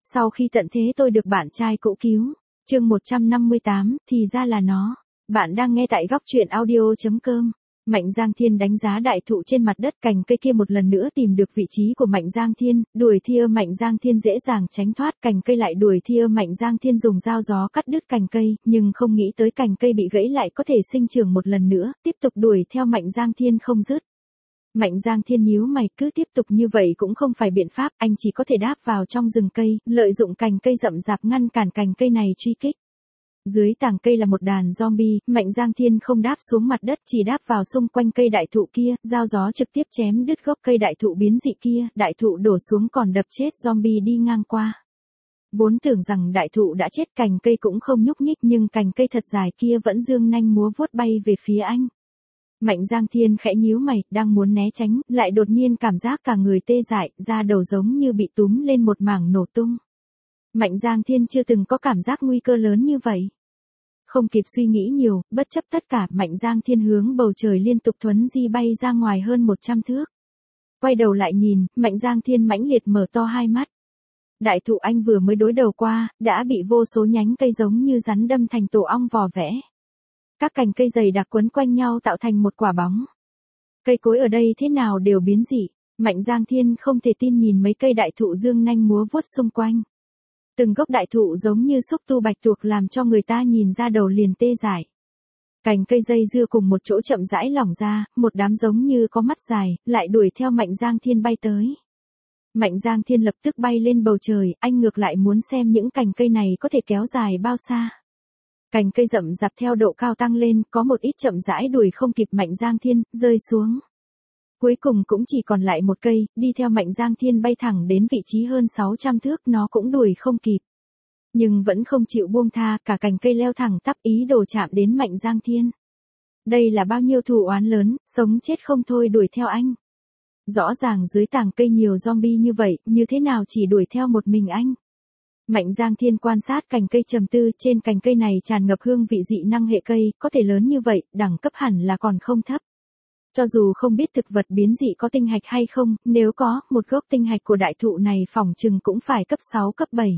Sau khi tận thế tôi được bạn trai cũ cứu. Chương 158, thì ra là nó. Bạn đang nghe tại góc truyện audio.com. Mạnh Giang Thiên đánh giá đại thụ trên mặt đất, cành cây kia một lần nữa tìm được vị trí của Mạnh Giang Thiên, đuổi theo Mạnh Giang Thiên dễ dàng tránh thoát, cành cây lại đuổi theo Mạnh Giang Thiên dùng dao gió cắt đứt cành cây, nhưng không nghĩ tới cành cây bị gãy lại có thể sinh trưởng một lần nữa, tiếp tục đuổi theo Mạnh Giang Thiên không dứt. Mạnh Giang Thiên nhíu mày, cứ tiếp tục như vậy cũng không phải biện pháp, anh chỉ có thể đáp vào trong rừng cây, lợi dụng cành cây rậm rạp ngăn cản cành cây này truy kích. Dưới tàng cây là một đàn zombie, Mạnh Giang Thiên không đáp xuống mặt đất, chỉ đáp vào xung quanh cây đại thụ kia, dao gió trực tiếp chém đứt gốc cây đại thụ biến dị kia, đại thụ đổ xuống còn đập chết zombie đi ngang qua. Vốn tưởng rằng đại thụ đã chết, cành cây cũng không nhúc nhích, nhưng cành cây thật dài kia vẫn dương nanh múa vuốt bay về phía anh. Mạnh Giang Thiên khẽ nhíu mày, đang muốn né tránh, lại đột nhiên cảm giác cả người tê dại, da đầu giống như bị túm lên một mảng nổ tung. Mạnh Giang Thiên chưa từng có cảm giác nguy cơ lớn như vậy. Không kịp suy nghĩ nhiều, bất chấp tất cả, Mạnh Giang Thiên hướng bầu trời liên tục thuấn di bay ra ngoài hơn 100 thước. Quay đầu lại nhìn, Mạnh Giang Thiên mãnh liệt mở to hai mắt. Đại thụ anh vừa mới đối đầu qua, đã bị vô số nhánh cây giống như rắn đâm thành tổ ong vò vẽ. Các cành cây dày đặc quấn quanh nhau tạo thành một quả bóng. Cây cối ở đây thế nào đều biến dị, Mạnh Giang Thiên không thể tin nhìn mấy cây đại thụ dương nanh múa vuốt xung quanh. Từng gốc đại thụ giống như xúc tu bạch tuộc làm cho người ta nhìn ra đầu liền tê dại. Cành cây dây dưa cùng một chỗ chậm rãi lỏng ra, một đám giống như có mắt dài, lại đuổi theo Mạnh Giang Thiên bay tới. Mạnh Giang Thiên lập tức bay lên bầu trời, anh ngược lại muốn xem những cành cây này có thể kéo dài bao xa. Cành cây rậm rạp theo độ cao tăng lên, có một ít chậm rãi đuổi không kịp Mạnh Giang Thiên, rơi xuống. Cuối cùng cũng chỉ còn lại một cây, đi theo Mạnh Giang Thiên bay thẳng đến vị trí hơn 600 thước, nó cũng đuổi không kịp. Nhưng vẫn không chịu buông tha, cả cành cây leo thẳng tắp ý đồ chạm đến Mạnh Giang Thiên. Đây là bao nhiêu thù oán lớn, sống chết không thôi đuổi theo anh. Rõ ràng dưới tàng cây nhiều zombie như vậy, như thế nào chỉ đuổi theo một mình anh. Mạnh Giang Thiên quan sát cành cây trầm tư, trên cành cây này tràn ngập hương vị dị năng hệ cây, có thể lớn như vậy, đẳng cấp hẳn là còn không thấp. Cho dù không biết thực vật biến dị có tinh hạch hay không, nếu có, một gốc tinh hạch của đại thụ này phỏng chừng cũng phải cấp 6 cấp 7.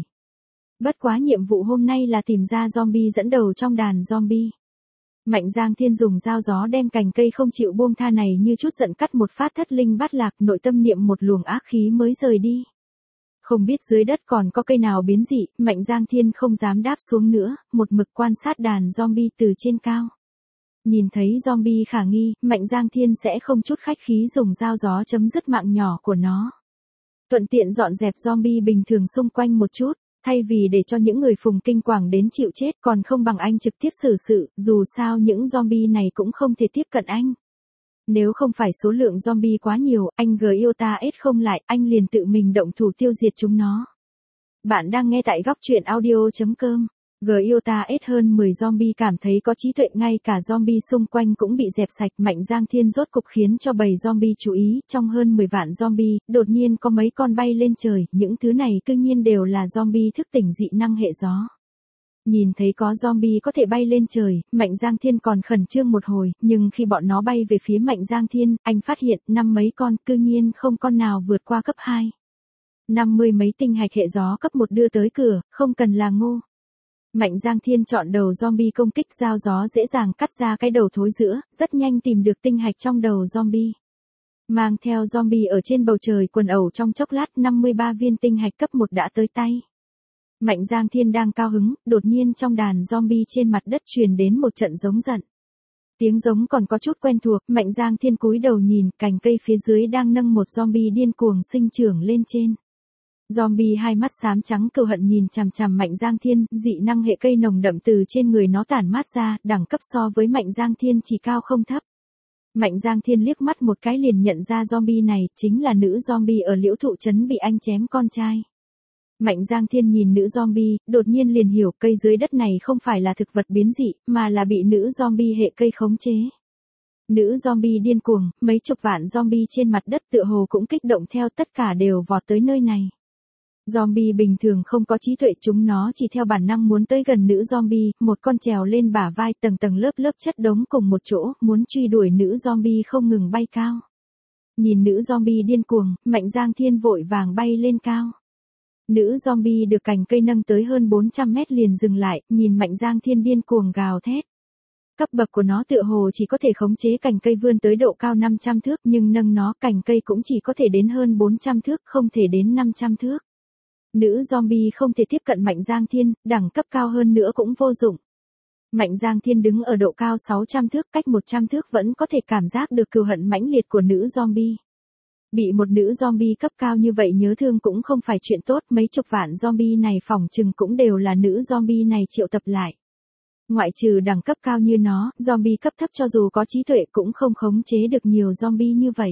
Bất quá nhiệm vụ hôm nay là tìm ra zombie dẫn đầu trong đàn zombie. Mạnh Giang Thiên dùng dao gió đem cành cây không chịu buông tha này như chút giận cắt một phát thất linh bát lạc, nội tâm niệm một luồng ác khí mới rời đi. Không biết dưới đất còn có cây nào biến dị, Mạnh Giang Thiên không dám đáp xuống nữa, một mực quan sát đàn zombie từ trên cao. Nhìn thấy zombie khả nghi, Mạnh Giang Thiên sẽ không chút khách khí dùng dao gió chấm dứt mạng nhỏ của nó. Thuận tiện dọn dẹp zombie bình thường xung quanh một chút, thay vì để cho những người phùng kinh hoàng đến chịu chết, còn không bằng anh trực tiếp xử sự, dù sao những zombie này cũng không thể tiếp cận anh. Nếu không phải số lượng zombie quá nhiều, anh Giota S không lại, anh liền tự mình động thủ tiêu diệt chúng nó. Bạn đang nghe tại góc truyện audio.com. Giota S hơn 10 zombie cảm thấy có trí tuệ, ngay cả zombie xung quanh cũng bị dẹp sạch. Mạnh Giang Thiên rốt cục khiến cho bầy zombie chú ý, trong hơn 10 vạn zombie, đột nhiên có mấy con bay lên trời, những thứ này tự nhiên đều là zombie thức tỉnh dị năng hệ gió. Nhìn thấy có zombie có thể bay lên trời, Mạnh Giang Thiên còn khẩn trương một hồi, nhưng khi bọn nó bay về phía Mạnh Giang Thiên, anh phát hiện năm mấy con, cư nhiên không con nào vượt qua cấp 2. 50 mấy tinh hạch hệ gió cấp 1 đưa tới cửa, không cần là ngu. Mạnh Giang Thiên chọn đầu zombie công kích, dao gió dễ dàng cắt ra cái đầu thối giữa, rất nhanh tìm được tinh hạch trong đầu zombie. Mang theo zombie ở trên bầu trời quần ẩu trong chốc lát, 53 viên tinh hạch cấp 1 đã tới tay. Mạnh Giang Thiên đang cao hứng, đột nhiên trong đàn zombie trên mặt đất truyền đến một trận giống giận. Tiếng giống còn có chút quen thuộc, Mạnh Giang Thiên cúi đầu nhìn, cành cây phía dưới đang nâng một zombie điên cuồng sinh trưởng lên trên. Zombie hai mắt xám trắng cừu hận nhìn chằm chằm Mạnh Giang Thiên, dị năng hệ cây nồng đậm từ trên người nó tản mát ra, đẳng cấp so với Mạnh Giang Thiên chỉ cao không thấp. Mạnh Giang Thiên liếc mắt một cái liền nhận ra zombie này, chính là nữ zombie ở Liễu Thụ Trấn bị anh chém con trai. Mạnh Giang Thiên nhìn nữ zombie, đột nhiên liền hiểu cây dưới đất này không phải là thực vật biến dị, mà là bị nữ zombie hệ cây khống chế. Nữ zombie điên cuồng, mấy chục vạn zombie trên mặt đất tựa hồ cũng kích động theo, tất cả đều vọt tới nơi này. Zombie bình thường không có trí tuệ, chúng nó chỉ theo bản năng muốn tới gần nữ zombie, một con trèo lên bả vai, tầng tầng lớp lớp chất đống cùng một chỗ, muốn truy đuổi nữ zombie không ngừng bay cao. Nhìn nữ zombie điên cuồng, Mạnh Giang Thiên vội vàng bay lên cao. Nữ zombie được cành cây nâng tới hơn 400 mét liền dừng lại, nhìn Mạnh Giang Thiên điên cuồng gào thét. Cấp bậc của nó tựa hồ chỉ có thể khống chế cành cây vươn tới độ cao 500 thước, nhưng nâng nó cành cây cũng chỉ có thể đến hơn 400 thước, không thể đến 500 thước. Nữ zombie không thể tiếp cận Mạnh Giang Thiên, đẳng cấp cao hơn nữa cũng vô dụng. Mạnh Giang Thiên đứng ở độ cao 600 thước, cách 100 thước vẫn có thể cảm giác được cừu hận mãnh liệt của nữ zombie. Bị một nữ zombie cấp cao như vậy nhớ thương cũng không phải chuyện tốt, mấy chục vạn zombie này phỏng chừng cũng đều là nữ zombie này triệu tập lại. Ngoại trừ đẳng cấp cao như nó, zombie cấp thấp cho dù có trí tuệ cũng không khống chế được nhiều zombie như vậy.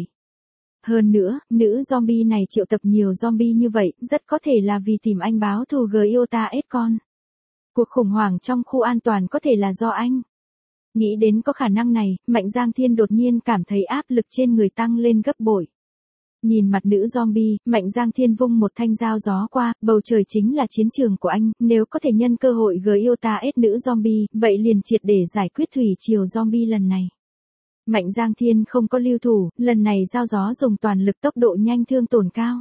Hơn nữa, nữ zombie này triệu tập nhiều zombie như vậy, rất có thể là vì tìm anh báo thù Giota Escon. Cuộc khủng hoảng trong khu an toàn có thể là do anh. Nghĩ đến có khả năng này, Mạnh Giang Thiên đột nhiên cảm thấy áp lực trên người tăng lên gấp bội. Nhìn mặt nữ zombie, Mạnh Giang Thiên vung một thanh dao gió qua, bầu trời chính là chiến trường của anh, nếu có thể nhân cơ hội Giota S nữ zombie, vậy liền triệt để giải quyết thủy triều zombie lần này. Mạnh Giang Thiên không có lưu thủ, lần này dao gió dùng toàn lực tốc độ nhanh thương tổn cao.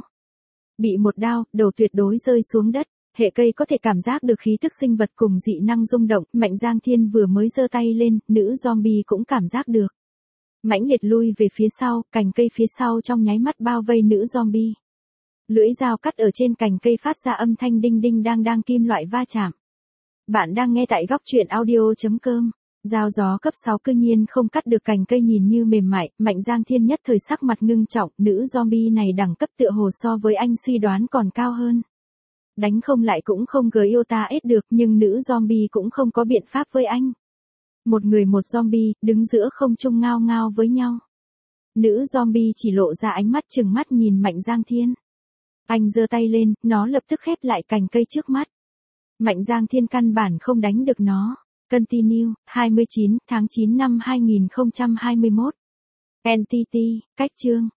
Bị một đao, đầu tuyệt đối rơi xuống đất. Hệ cây có thể cảm giác được khí thức sinh vật cùng dị năng rung động, Mạnh Giang Thiên vừa mới giơ tay lên, nữ zombie cũng cảm giác được. Mãnh liệt lui về phía sau, cành cây phía sau trong nháy mắt bao vây nữ zombie. Lưỡi dao cắt ở trên cành cây phát ra âm thanh đinh đinh đang kim loại va chạm. Bạn đang nghe tại góc truyện audio.com. Dao gió cấp 6 cư nhiên không cắt được cành cây nhìn như mềm mại, Mạnh Giang Thiên nhất thời sắc mặt ngưng trọng, nữ zombie này đẳng cấp tựa hồ so với anh suy đoán còn cao hơn. Đánh không lại cũng không Giota S được, nhưng nữ zombie cũng không có biện pháp với anh. Một người một zombie, đứng giữa không trung ngao ngao với nhau. Nữ zombie chỉ lộ ra ánh mắt trừng mắt nhìn Mạnh Giang Thiên. Anh giơ tay lên, nó lập tức khép lại cành cây trước mắt. Mạnh Giang Thiên căn bản không đánh được nó. Continue, 29 tháng 9 năm 2021. Entity, cách chương.